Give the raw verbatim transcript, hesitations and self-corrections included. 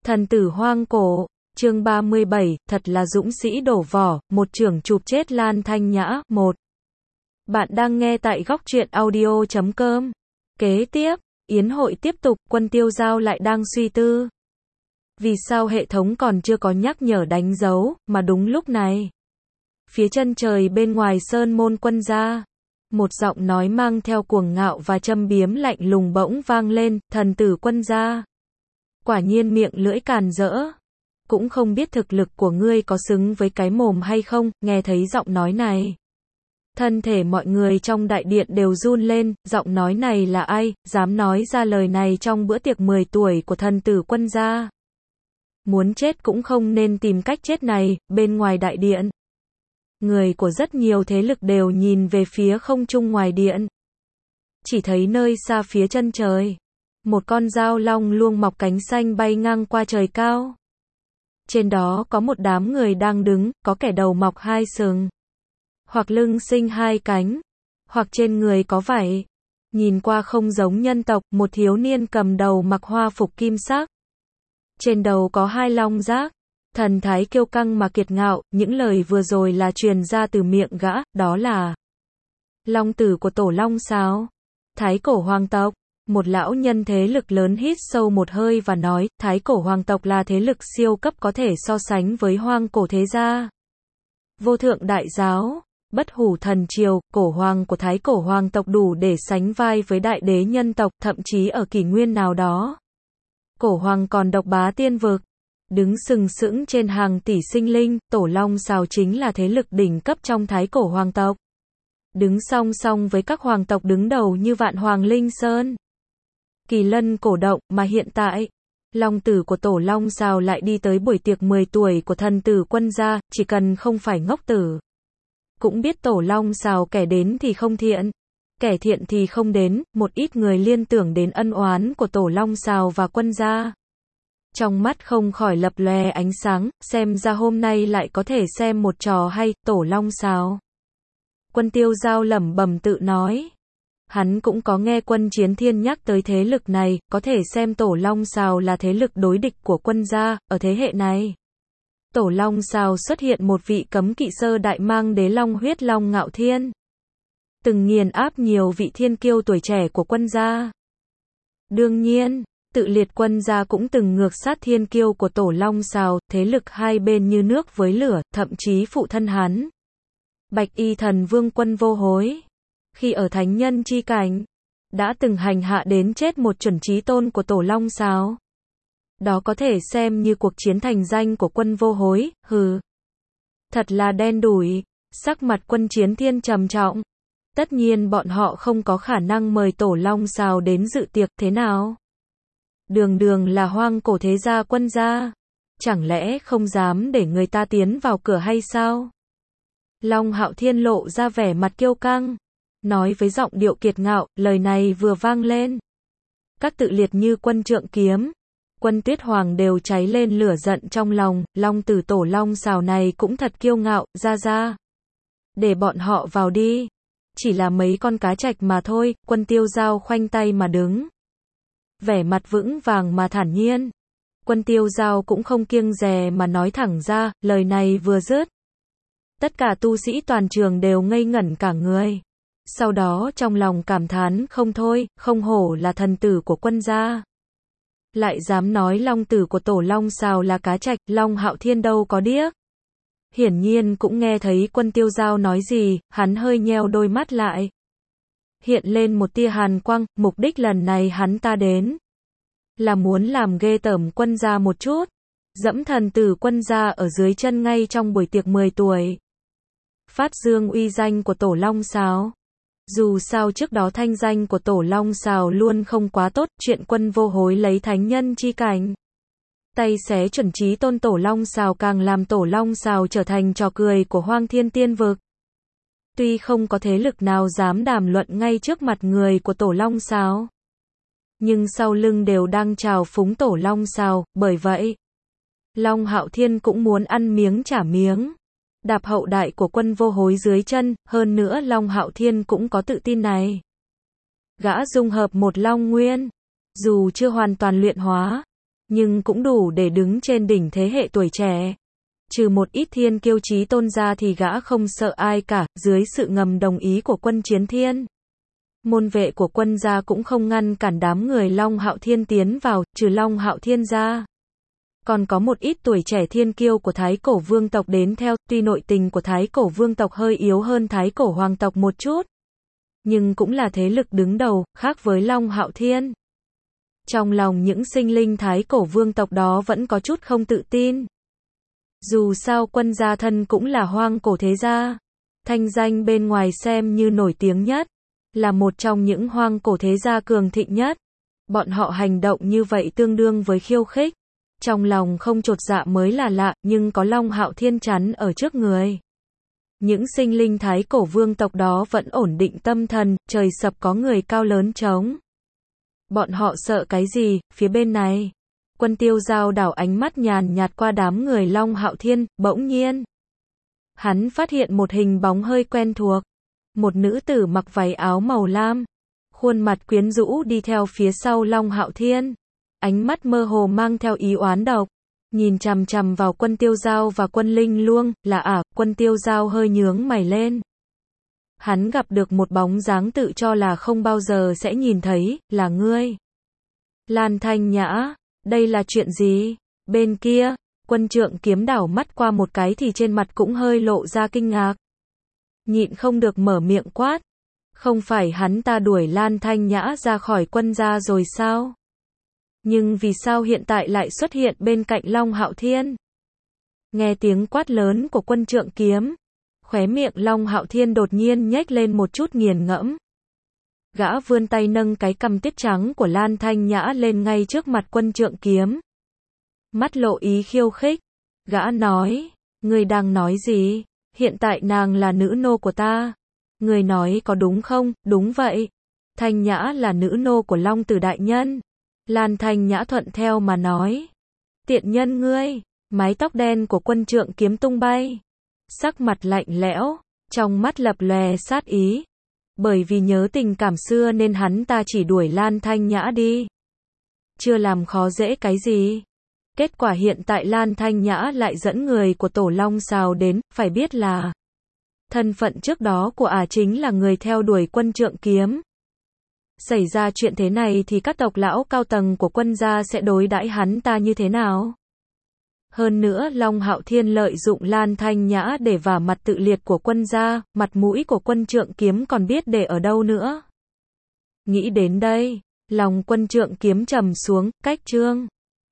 Thần tử hoang cổ, chương ba mươi bảy, thật là dũng sĩ đổ vỏ, một chưởng chụp chết Lan Thanh Nhã, một. Bạn đang nghe tại góc truyện audio chấm com. Kế tiếp, yến hội tiếp tục, Quân Tiêu Giao lại đang suy tư. Vì sao hệ thống còn chưa có nhắc nhở đánh dấu, mà đúng lúc này. Phía chân trời bên ngoài sơn môn Quân gia. Một giọng nói mang theo cuồng ngạo và châm biếm lạnh lùng bỗng vang lên, thần tử Quân gia. Quả nhiên miệng lưỡi càn rỡ. Cũng không biết thực lực của ngươi có xứng với cái mồm hay không, nghe thấy giọng nói này. Thân thể mọi người trong đại điện đều run lên, giọng nói này là ai, dám nói ra lời này trong bữa tiệc mười tuổi của thần tử Quân gia. Muốn chết cũng không nên tìm cách chết này, bên ngoài đại điện. Người của rất nhiều thế lực đều nhìn về phía không trung ngoài điện. Chỉ thấy nơi xa phía chân trời. Một con dao long luông mọc cánh xanh bay ngang qua trời cao. Trên đó có một đám người đang đứng, có kẻ đầu mọc hai sừng. Hoặc lưng sinh hai cánh. Hoặc trên người có vảy. Nhìn qua không giống nhân tộc, một thiếu niên cầm đầu mặc hoa phục kim sắc. Trên đầu có hai long giác. Thần thái kiêu căng mà kiệt ngạo, những lời vừa rồi là truyền ra từ miệng gã, đó là long tử của tổ long sao? Thái cổ hoàng tộc. Một lão nhân thế lực lớn hít sâu một hơi và nói, thái cổ hoàng tộc là thế lực siêu cấp có thể so sánh với hoang cổ thế gia. Vô thượng đại giáo, bất hủ thần triều, cổ hoàng của thái cổ hoàng tộc đủ để sánh vai với đại đế nhân tộc, thậm chí ở kỷ nguyên nào đó. Cổ hoàng còn độc bá tiên vực. Đứng sừng sững trên hàng tỷ sinh linh, tổ long sào chính là thế lực đỉnh cấp trong thái cổ hoàng tộc. Đứng song song với các hoàng tộc đứng đầu như Vạn Hoàng Linh Sơn. Kỳ lân cổ động, mà hiện tại, long tử của tổ long sào lại đi tới buổi tiệc mười tuổi của thần tử Quân gia, chỉ cần không phải ngốc tử. Cũng biết tổ long sào kẻ đến thì không thiện, kẻ thiện thì không đến, một ít người liên tưởng đến ân oán của tổ long sào và Quân gia. Trong mắt không khỏi lập lòe ánh sáng, xem ra hôm nay lại có thể xem một trò hay, tổ long sào. Quân Tiêu Giao lẩm bẩm tự nói. Hắn cũng có nghe Quân Chiến Thiên nhắc tới thế lực này, có thể xem tổ long sào là thế lực đối địch của Quân gia, ở thế hệ này. Tổ long sào xuất hiện một vị cấm kỵ sơ đại mang đế long huyết long ngạo thiên. Từng nghiền áp nhiều vị thiên kiêu tuổi trẻ của Quân gia. Đương nhiên, tự liệt Quân gia cũng từng ngược sát thiên kiêu của tổ long sào, thế lực hai bên như nước với lửa, thậm chí phụ thân hắn. Bạch y thần vương Quân Vô Hối. Khi ở thánh nhân chi cảnh, đã từng hành hạ đến chết một chuẩn chí tôn của tổ long sào. Đó có thể xem như cuộc chiến thành danh của Quân Vô Hối, hừ. Thật là đen đủi, sắc mặt Quân Chiến Thiên trầm trọng. Tất nhiên bọn họ không có khả năng mời tổ long sào đến dự tiệc, thế nào? Đường đường là hoang cổ thế gia Quân gia. Chẳng lẽ không dám để người ta tiến vào cửa hay sao? Long Hạo Thiên lộ ra vẻ mặt kiêu căng. Nói với giọng điệu kiệt ngạo, lời này vừa vang lên. Các tự liệt như Quân Trượng Kiếm, Quân Tuyết Hoàng đều cháy lên lửa giận trong lòng, long tử tổ long sào này cũng thật kiêu ngạo, ra ra. Để bọn họ vào đi. Chỉ là mấy con cá trạch mà thôi, Quân Tiêu Giao khoanh tay mà đứng. Vẻ mặt vững vàng mà thản nhiên. Quân Tiêu Giao cũng không kiêng dè mà nói thẳng ra, lời này vừa dứt. Tất cả tu sĩ toàn trường đều ngây ngẩn cả người. Sau đó trong lòng cảm thán không thôi, không hổ là thần tử của Quân gia. Lại dám nói long tử của tổ long sào là cá trạch, Long Hạo Thiên đâu có điếc. Hiển nhiên cũng nghe thấy Quân Tiêu Giao nói gì, hắn hơi nheo đôi mắt lại. Hiện lên một tia hàn quang, mục đích lần này hắn ta đến. Là muốn làm ghê tởm Quân gia một chút. Dẫm thần tử Quân gia ở dưới chân ngay trong buổi tiệc mười tuổi. Phát dương uy danh của tổ long sào. Dù sao trước đó thanh danh của tổ long sào luôn không quá tốt, chuyện Quân Vô Hối lấy thánh nhân chi cảnh. Tay xé chuẩn chí tôn tổ long sào càng làm tổ long sào trở thành trò cười của hoang thiên tiên vực. Tuy không có thế lực nào dám đàm luận ngay trước mặt người của tổ long sào. Nhưng sau lưng đều đang trào phúng tổ long sào, bởi vậy. Long Hạo Thiên cũng muốn ăn miếng trả miếng. Đạp hậu đại của Quân Vô Hối dưới chân, hơn nữa Long Hạo Thiên cũng có tự tin này. Gã dung hợp một long nguyên, dù chưa hoàn toàn luyện hóa, nhưng cũng đủ để đứng trên đỉnh thế hệ tuổi trẻ. Trừ một ít thiên kiêu chí tôn ra thì gã không sợ ai cả, dưới sự ngầm đồng ý của quân Chiến Thiên. Môn vệ của quân gia cũng không ngăn cản đám người Long Hạo Thiên tiến vào, trừ Long Hạo Thiên ra. Còn có một ít tuổi trẻ thiên kiêu của Thái Cổ Vương tộc đến theo, tuy nội tình của Thái Cổ Vương tộc hơi yếu hơn Thái Cổ Hoàng tộc một chút, nhưng cũng là thế lực đứng đầu, khác với Long Hạo Thiên. Trong lòng những sinh linh Thái Cổ Vương tộc đó vẫn có chút không tự tin. Dù sao quân gia thân cũng là hoang cổ thế gia, thanh danh bên ngoài xem như nổi tiếng nhất, là một trong những hoang cổ thế gia cường thịnh nhất. Bọn họ hành động như vậy tương đương với khiêu khích. Trong lòng không chột dạ mới là lạ, nhưng có Long Hạo Thiên chắn ở trước người. Những sinh linh Thái Cổ Vương tộc đó vẫn ổn định tâm thần, trời sập có người cao lớn chống. Bọn họ sợ cái gì, phía bên này. Quân Tiêu Giao đảo ánh mắt nhàn nhạt qua đám người Long Hạo Thiên, bỗng nhiên. Hắn phát hiện một hình bóng hơi quen thuộc. Một nữ tử mặc váy áo màu lam. Khuôn mặt quyến rũ đi theo phía sau Long Hạo Thiên. Ánh mắt mơ hồ mang theo ý oán độc. Nhìn chằm chằm vào Quân Tiêu Giao và Quân Linh Luông, là ả, Quân Tiêu Giao hơi nhướng mày lên. Hắn gặp được một bóng dáng tự cho là không bao giờ sẽ nhìn thấy, là ngươi. Lan Thanh Nhã, đây là chuyện gì? Bên kia, Quân Trượng Kiếm đảo mắt qua một cái thì trên mặt cũng hơi lộ ra kinh ngạc. Nhịn không được mở miệng quát. Không phải hắn ta đuổi Lan Thanh Nhã ra khỏi quân gia rồi sao? Nhưng vì sao hiện tại lại xuất hiện bên cạnh Long Hạo Thiên? Nghe tiếng quát lớn của Quân Trượng Kiếm, khóe miệng Long Hạo Thiên đột nhiên nhếch lên một chút nghiền ngẫm. Gã vươn tay nâng cái cằm tiết trắng của Lan Thanh Nhã lên ngay trước mặt Quân Trượng Kiếm. Mắt lộ ý khiêu khích. Gã nói, ngươi đang nói gì? Hiện tại nàng là nữ nô của ta. Ngươi nói có đúng không? Đúng vậy. Thanh Nhã là nữ nô của Long Tử đại nhân. Lan Thanh Nhã thuận theo mà nói. Tiện nhân ngươi. Mái tóc đen của Quân Trượng Kiếm tung bay. Sắc mặt lạnh lẽo, trong mắt lập lòe sát ý. Bởi vì nhớ tình cảm xưa nên hắn ta chỉ đuổi Lan Thanh Nhã đi. Chưa làm khó dễ cái gì. Kết quả hiện tại Lan Thanh Nhã lại dẫn người của Tổ Long Sào đến, phải biết là thân phận trước đó của ả chính là người theo đuổi Quân Trượng Kiếm. Xảy ra chuyện thế này thì các tộc lão cao tầng của quân gia sẽ đối đãi hắn ta như thế nào? Hơn nữa Long Hạo Thiên lợi dụng Lan Thanh Nhã để vả mặt tự liệt của quân gia, mặt mũi của Quân Trượng Kiếm còn biết để ở đâu nữa. Nghĩ đến đây, lòng Quân Trượng Kiếm trầm xuống, cách trương.